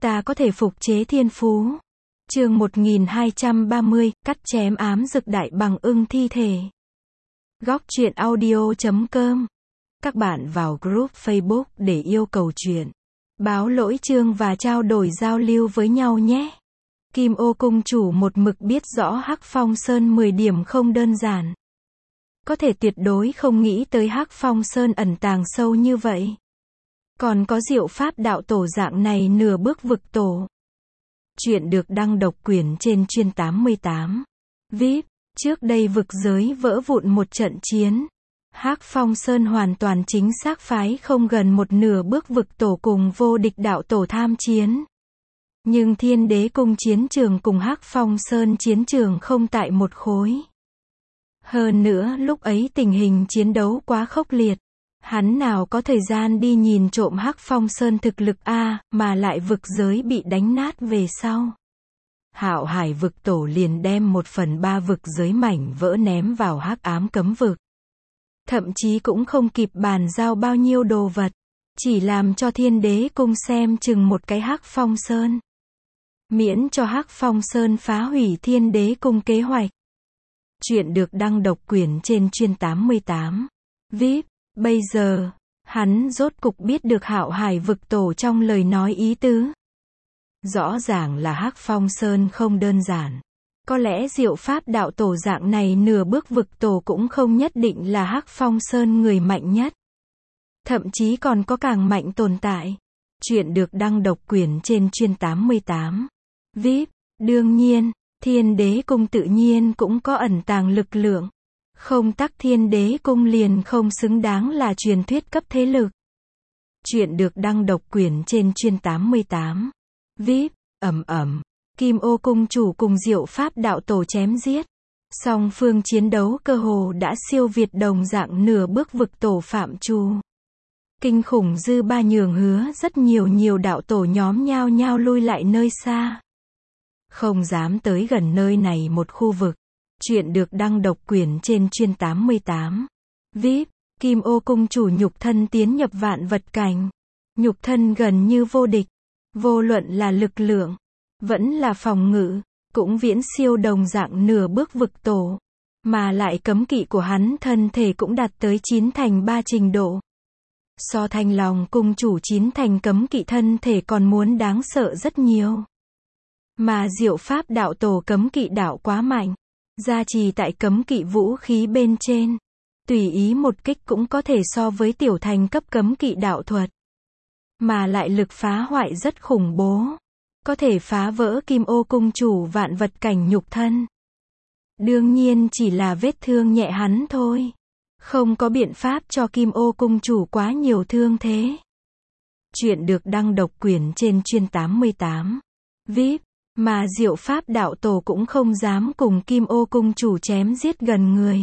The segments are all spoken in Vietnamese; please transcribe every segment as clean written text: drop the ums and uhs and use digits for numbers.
ta có thể phục chế thiên phú. Chương 1230, cắt chém ám dực đại bằng ưng thi thể. Góc truyện audio.com. Các bạn vào group Facebook để yêu cầu truyện, báo lỗi chương và trao đổi giao lưu với nhau nhé. Kim Ô cung chủ một mực biết rõ Hắc Phong Sơn 10 điểm không đơn giản. Có thể tuyệt đối không nghĩ tới Hắc Phong Sơn ẩn tàng sâu như vậy. Còn có diệu pháp đạo tổ dạng này nửa bước vực tổ. Chuyện được đăng độc quyền trên chuyên 88. VIP, trước đây vực giới vỡ vụn một trận chiến. Hắc Phong Sơn hoàn toàn chính xác phái không gần một nửa bước vực tổ cùng vô địch đạo tổ tham chiến. Nhưng Thiên Đế cung chiến trường cùng Hắc Phong Sơn chiến trường không tại một khối. Hơn nữa lúc ấy tình hình chiến đấu quá khốc liệt. Hắn nào có thời gian đi nhìn trộm Hắc Phong Sơn thực lực a, mà lại vực giới bị đánh nát về sau. Hạo Hải vực tổ liền đem 1/3 vực giới mảnh vỡ ném vào hắc ám cấm vực. Thậm chí cũng không kịp bàn giao bao nhiêu đồ vật, chỉ làm cho Thiên Đế cung xem chừng một cái Hắc Phong Sơn. Miễn cho Hắc Phong Sơn phá hủy Thiên Đế cung kế hoạch. Chuyện được đăng độc quyền trên chuyên 88. VIP. Bây giờ, hắn rốt cục biết được Hạo Hải vực tổ trong lời nói ý tứ. Rõ ràng là Hắc Phong Sơn không đơn giản. Có lẽ diệu pháp đạo tổ dạng này nửa bước vực tổ cũng không nhất định là Hắc Phong Sơn người mạnh nhất. Thậm chí còn có càng mạnh tồn tại. Chuyện được đăng độc quyền trên chuyên 88. VIP. Đương nhiên, Thiên Đế cung tự nhiên cũng có ẩn tàng lực lượng. Không tắc Thiên Đế cung liền không xứng đáng là truyền thuyết cấp thế lực. Chuyện được đăng độc quyền trên chuyên 88. VIP. Kim Ô cung chủ cùng diệu pháp đạo tổ chém giết. Song phương chiến đấu cơ hồ đã siêu việt đồng dạng nửa bước vực tổ phạm trù. Kinh khủng dư ba nhường hứa rất nhiều đạo tổ nhóm nhao nhao lui lại nơi xa. Không dám tới gần nơi này một khu vực. Chuyện được đăng độc quyền trên chuyên 88. VIP. Kim Ô cung chủ nhục thân tiến nhập vạn vật cảnh. Nhục thân gần như vô địch. Vô luận là lực lượng, vẫn là phòng ngự, cũng viễn siêu đồng dạng nửa bước vực tổ. Mà lại cấm kỵ của hắn thân thể cũng đạt tới 9 thành 3 trình độ. So Thanh Long cung chủ 9 thành cấm kỵ thân thể còn muốn đáng sợ rất nhiều. Mà diệu pháp đạo tổ cấm kỵ đạo quá mạnh. Gia trì tại cấm kỵ vũ khí bên trên. Tùy ý một kích cũng có thể so với tiểu thành cấp cấm kỵ đạo thuật. Mà lại lực phá hoại rất khủng bố. Có thể phá vỡ Kim Ô cung chủ vạn vật cảnh nhục thân. Đương nhiên chỉ là vết thương nhẹ hắn thôi. Không có biện pháp cho Kim Ô cung chủ quá nhiều thương thế. Chuyện được đăng độc quyền trên chuyên 88. VIP. Mà diệu pháp đạo tổ cũng không dám cùng Kim Ô cung chủ chém giết gần người.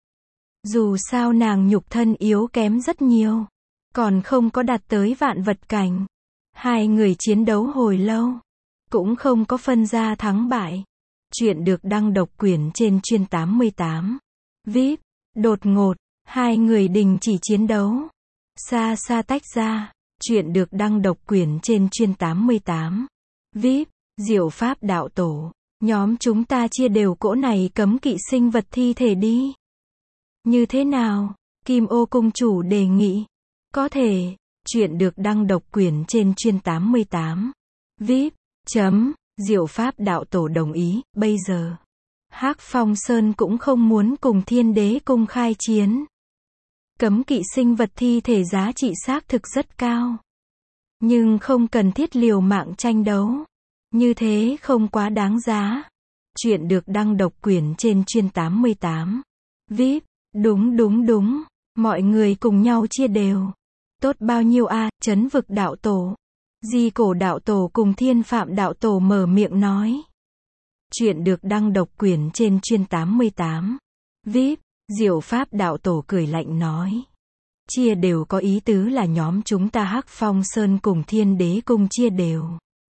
Dù sao nàng nhục thân yếu kém rất nhiều. Còn không có đạt tới vạn vật cảnh. Hai người chiến đấu hồi lâu. Cũng không có phân ra thắng bại. Chuyện được đăng độc quyền trên chuyên 88. VIP. Đột ngột, hai người đình chỉ chiến đấu. Xa xa tách ra. Chuyện được đăng độc quyền trên chuyên 88. VIP. Diệu pháp đạo tổ, nhóm chúng ta chia đều cỗ này cấm kỵ sinh vật thi thể đi. Như thế nào? Kim Ô cung chủ đề nghị. Có thể. Chuyện được đăng độc quyền trên chuyên 88. VIP. Diệu pháp đạo tổ đồng ý. Bây giờ, Hắc Phong Sơn cũng không muốn cùng Thiên Đế cung khai chiến. Cấm kỵ sinh vật thi thể giá trị xác thực rất cao. Nhưng không cần thiết liều mạng tranh đấu. Như thế không quá đáng giá. Chuyện được đăng độc quyền trên chuyên 88. VIP. Đúng. Mọi người cùng nhau chia đều. Tốt bao nhiêu a, Trấn vực đạo tổ. Di cổ đạo tổ cùng Thiên Phạm đạo tổ mở miệng nói. Chuyện được đăng độc quyền trên chuyên 88. VIP. Diệu pháp đạo tổ cười lạnh nói. Chia đều có ý tứ là nhóm chúng ta Hắc Phong Sơn cùng Thiên Đế cung chia đều.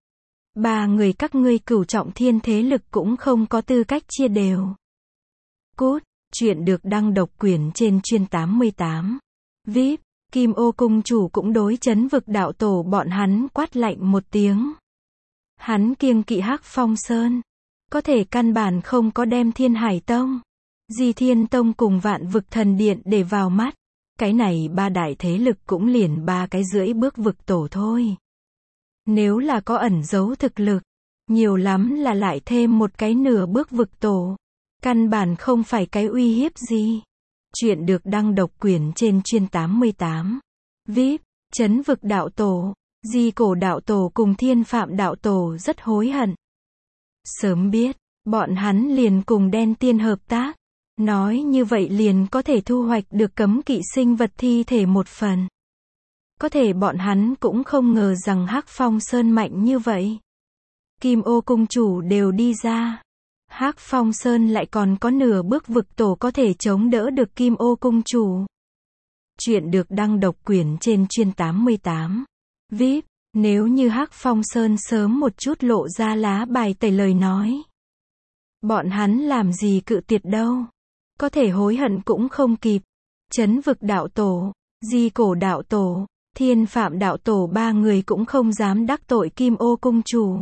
3 người các ngươi cửu trọng thiên thế lực cũng không có tư cách chia đều. Cút. Chuyện được đăng độc quyền trên chuyên 88. VIP. Kim Ô cung chủ cũng đối Trấn vực đạo tổ bọn hắn quát lạnh một tiếng. Hắn kiêng kỵ Hắc Phong Sơn. Có thể căn bản không có đem Thiên Hải Tông, Di Thiên Tông cùng Vạn Vực Thần Điện để vào mắt. Cái này ba đại thế lực cũng liền 3,5 bước vực tổ thôi. Nếu là có ẩn giấu thực lực, nhiều lắm là lại thêm 1,5 bước vực tổ. Căn bản không phải cái uy hiếp gì. Chuyện được đăng độc quyền trên chuyên 88. VIP, Trấn Vực Đạo Tổ, Di Cổ Đạo Tổ cùng Thiên Phạm Đạo Tổ rất hối hận. Sớm biết, bọn hắn liền cùng Đen Tiên hợp tác. Nói như vậy liền có thể thu hoạch được cấm kỵ sinh vật thi thể một phần. Có thể bọn hắn cũng không ngờ rằng Hắc Phong Sơn mạnh như vậy. Kim Ô Cung Chủ đều đi ra. Hắc Phong Sơn lại còn có nửa bước vực tổ có thể chống đỡ được Kim Ô Cung Chủ. Chuyện được đăng độc quyền trên chuyên 88. VIP, nếu như Hắc Phong Sơn sớm một chút lộ ra lá bài tẩy lời nói. Bọn hắn làm gì cự tuyệt đâu. Có thể hối hận cũng không kịp. Trấn Vực Đạo Tổ, Di Cổ Đạo Tổ, Thiên Phạm Đạo Tổ ba người cũng không dám đắc tội Kim Ô Cung Chủ.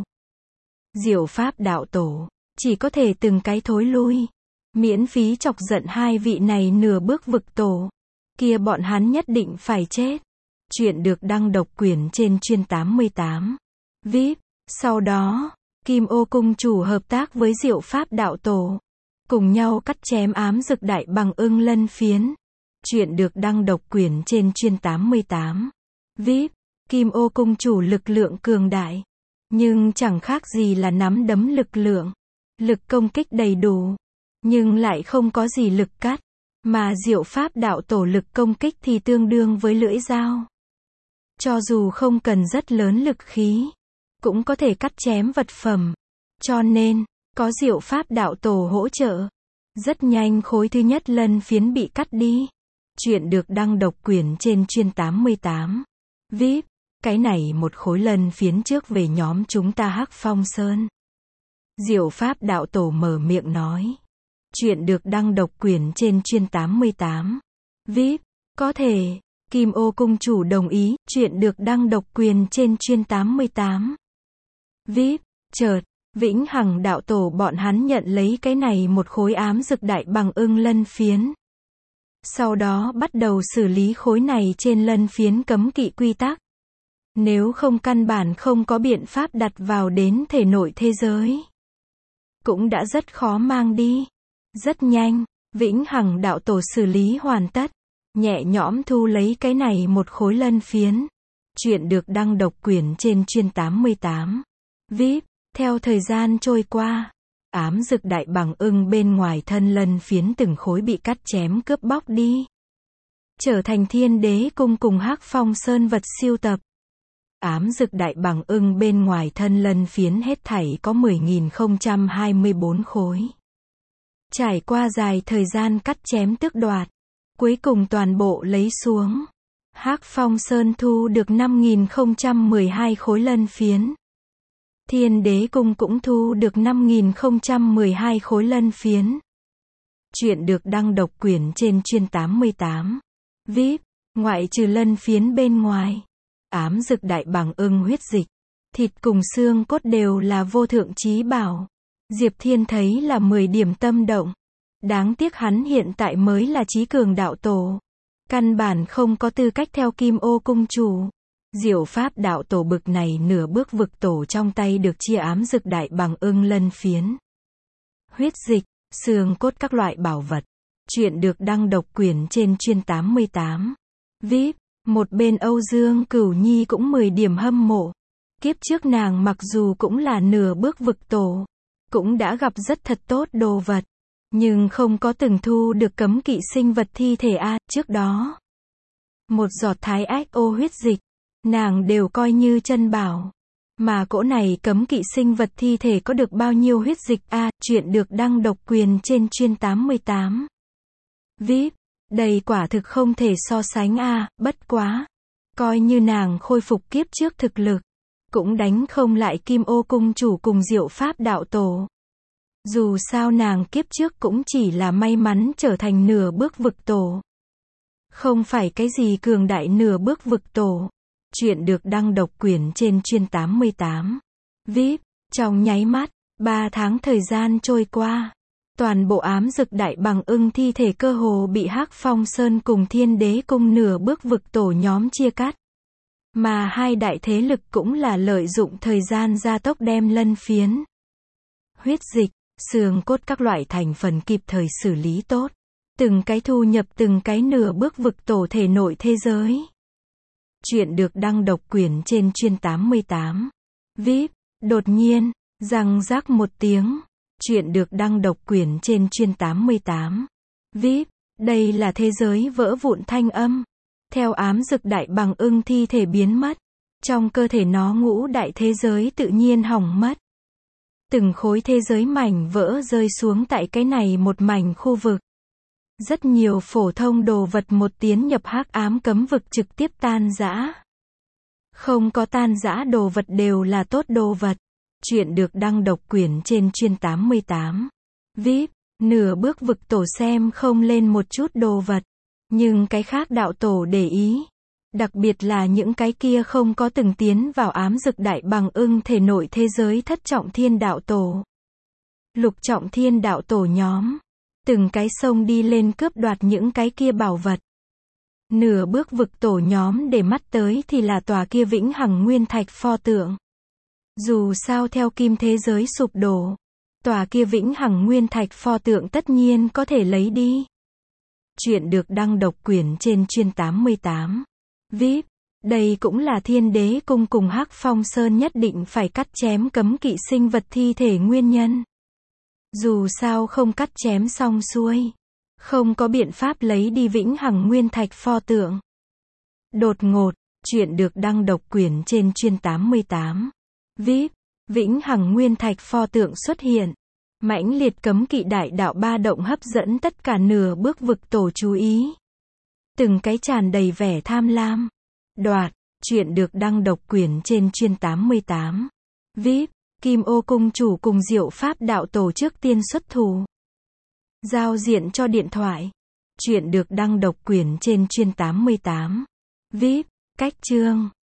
Diệu Pháp Đạo Tổ, chỉ có thể từng cái thối lui. Miễn phí chọc giận hai vị này nửa bước vực tổ. Kia bọn hắn nhất định phải chết. Chuyện được đăng độc quyền trên chuyên 88. VIP, sau đó, Kim Ô Cung Chủ hợp tác với Diệu Pháp Đạo Tổ. Cùng nhau cắt chém ám dực đại bằng ưng lân phiến. Chuyện được đăng độc quyền trên chuyên 88. VIP, Kim Ô Cung Chủ lực lượng cường đại. Nhưng chẳng khác gì là nắm đấm lực lượng. Lực công kích đầy đủ. Nhưng lại không có gì lực cắt. Mà Diệu Pháp Đạo Tổ lực công kích thì tương đương với lưỡi dao. Cho dù không cần rất lớn lực khí, cũng có thể cắt chém vật phẩm. Cho nên, có Diệu Pháp Đạo Tổ hỗ trợ. Rất nhanh khối thứ nhất lân phiến bị cắt đi. Chuyện được đăng độc quyền trên chuyên 88. VIP, cái này một khối lân phiến trước về nhóm chúng ta Hắc Phong Sơn. Diệu Pháp Đạo Tổ mở miệng nói. Chuyện được đăng độc quyền trên chuyên 88. VIP, có thể. Kim Ô Cung Chủ đồng ý. Chuyện được đăng độc quyền trên chuyên 88. VIP, chợt, Vĩnh Hằng Đạo Tổ bọn hắn nhận lấy cái này một khối ám dực đại bằng ưng lân phiến. Sau đó bắt đầu xử lý khối này trên lân phiến cấm kỵ quy tắc. Nếu không căn bản không có biện pháp đặt vào đến thể nội thế giới. Cũng đã rất khó mang đi. Rất nhanh, Vĩnh Hằng Đạo Tổ xử lý hoàn tất. Nhẹ nhõm thu lấy cái này một khối lân phiến. Chuyện được đăng độc quyền trên chuyên 88. VIP, theo thời gian trôi qua, ám dực đại bằng ưng bên ngoài thân lân phiến từng khối bị cắt chém cướp bóc đi. Trở thành Thiên Đế Cung cùng Hắc Phong Sơn vật siêu tập. Ám dực đại bằng ưng bên ngoài thân lân phiến hết thảy có 10.024 khối. Trải qua dài thời gian cắt chém tước đoạt, cuối cùng toàn bộ lấy xuống. Hắc Phong Sơn thu được 5.012 khối lân phiến. Thiên Đế Cung cũng thu được 5.012 khối lân phiến. Chuyện được đăng độc quyền trên chuyên 88. VIP, ngoại trừ lân phiến bên ngoài. Ám dực đại bằng ưng huyết dịch, thịt cùng xương cốt đều là vô thượng chí bảo. Diệp Thiên thấy là 10 điểm tâm động. Đáng tiếc hắn hiện tại mới là chí cường đạo tổ. Căn bản không có tư cách theo Kim Ô Cung Chủ. Diệu Pháp Đạo Tổ bực này nửa bước vực tổ trong tay được chia ám dực đại bằng ưng lân phiến. Huyết dịch, xương cốt các loại bảo vật. Chuyện được đăng độc quyền trên chuyên 88. VIP, một bên Âu Dương Cửu Nhi cũng 10 điểm hâm mộ. Kiếp trước nàng mặc dù cũng là nửa bước vực tổ, cũng đã gặp rất thật tốt đồ vật, nhưng không có từng thu được cấm kỵ sinh vật thi thể trước đó. Một giọt thái ách ô huyết dịch, nàng đều coi như chân bảo. Mà cỗ này cấm kỵ sinh vật thi thể có được bao nhiêu huyết dịch chuyện được đăng độc quyền trên chuyên 88. VIP, đây quả thực không thể so sánh bất quá. Coi như nàng khôi phục kiếp trước thực lực, cũng đánh không lại Kim Ô Cung Chủ cùng Diệu Pháp Đạo Tổ. Dù sao nàng kiếp trước cũng chỉ là may mắn trở thành nửa bước vực tổ. Không phải cái gì cường đại nửa bước vực tổ. Chuyện được đăng độc quyền trên chuyên 88. VIP. Trong nháy mắt, 3 tháng thời gian trôi qua. Toàn bộ ám dực đại bằng ưng thi thể cơ hồ bị Hắc Phong Sơn cùng Thiên Đế Cung nửa bước vực tổ nhóm chia cắt. Mà hai đại thế lực cũng là lợi dụng thời gian gia tốc đem lân phiến, huyết dịch, xương cốt các loại thành phần kịp thời xử lý tốt. Từng cái thu nhập từng cái nửa bước vực tổ thể nội thế giới. Chuyện được đăng độc quyền trên chuyên 88. VIP. Đột nhiên, răng rác một tiếng. Chuyện được đăng độc quyền trên chuyên 88. VIP. Đây là thế giới vỡ vụn thanh âm. Theo ám dực đại bằng ưng thi thể biến mất, trong cơ thể nó ngũ đại thế giới tự nhiên hỏng mất. Từng khối thế giới mảnh vỡ rơi xuống tại cái này một mảnh khu vực. Rất nhiều phổ thông đồ vật một tiến nhập hắc ám cấm vực trực tiếp tan rã. Không có tan rã đồ vật đều là tốt đồ vật. Chuyện được đăng độc quyền trên chuyên 88. VIP. Nửa bước vực tổ xem không lên một chút đồ vật. Nhưng cái khác đạo tổ để ý. Đặc biệt là những cái kia không có từng tiến vào ám dực đại bằng ưng thể nội thế giới thất trọng thiên đạo tổ, lục trọng thiên đạo tổ nhóm. Từng cái xông đi lên cướp đoạt những cái kia bảo vật. Nửa bước vực tổ nhóm để mắt tới thì là tòa kia vĩnh hằng nguyên thạch pho tượng. Dù sao theo kim thế giới sụp đổ, tòa kia vĩnh hằng nguyên thạch pho tượng tất nhiên có thể lấy đi. Chuyện được đăng độc quyền trên chuyên 88. VIP. Đây cũng là Thiên Đế Cung cùng Hắc Phong Sơn nhất định phải cắt chém cấm kỵ sinh vật thi thể nguyên nhân. Dù sao không cắt chém xong xuôi, không có biện pháp lấy đi vĩnh hằng nguyên thạch pho tượng. Đột ngột, chuyện được đăng độc quyền trên chuyên 88. VIP. Vĩnh hằng nguyên thạch pho tượng xuất hiện. Mãnh liệt cấm kỵ đại đạo ba động hấp dẫn tất cả nửa bước vực tổ chú ý. Từng cái tràn đầy vẻ tham lam. Đoạt. Chuyện được đăng độc quyền trên chuyên 88. VIP. Kim Ô Cung chủ cùng Diệu Pháp đạo tổ trước tiên xuất thủ. Giao diện cho điện thoại. Chuyện được đăng độc quyền trên chuyên 88. VIP. Cách chương.